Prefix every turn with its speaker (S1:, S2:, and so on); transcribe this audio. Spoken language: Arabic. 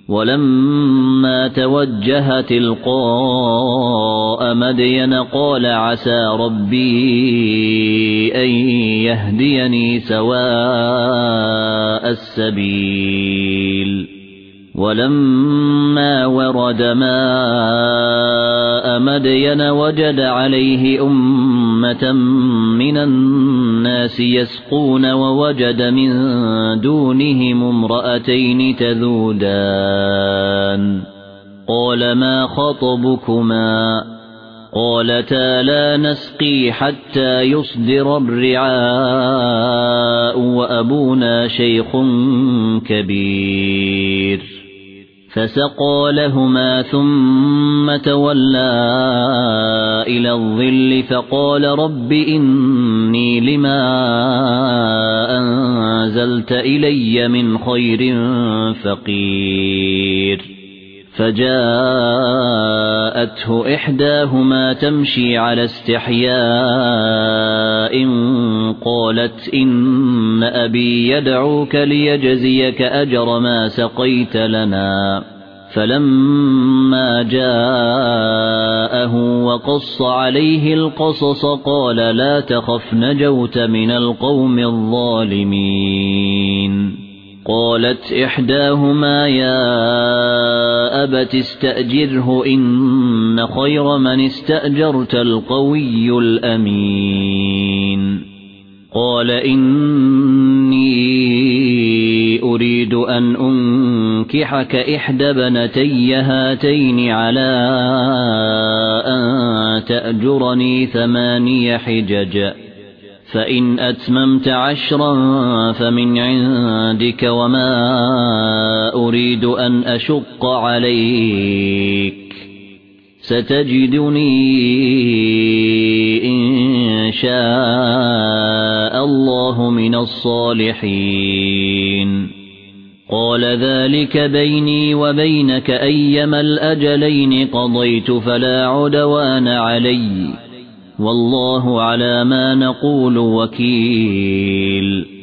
S1: ولما توجه تلقاء مدين قال عسى ربي أن يهديني سواء السبيل ولما ورد ماء مدين وجد عليه أمة من الناس يسقون ووجد من دونهم امرأتين تذودان قال ما خطبكما قالتا لا نسقي حتى يصدر الرعاء وأبونا شيخ كبير فسقى لهما ثم تولى إلى الظل فقال رب إني لما أنزلت إلي من خير فقير فجاءته إحداهما تمشي على استحياء قالت إن أبي يدعوك ليجزيك أجر ما سقيت لنا فلما جاءه وقص عليه القصص قال لا تخف نجوت من القوم الظالمين قالت إحداهما يا أبت استأجره إن خير من استأجرت القوي الأمين قال إني أريد أن أنكحك إحدى بنتي هاتين على أن تأجرني 8 حجج فإن أتممت 10 فمن عندك وما أريد أن أشق عليك ستجدني إن شاء الله من الصالحين قال ذلك بيني وبينك أيما الأجلين قضيت فلا عدوان علي والله على ما نقول وكيل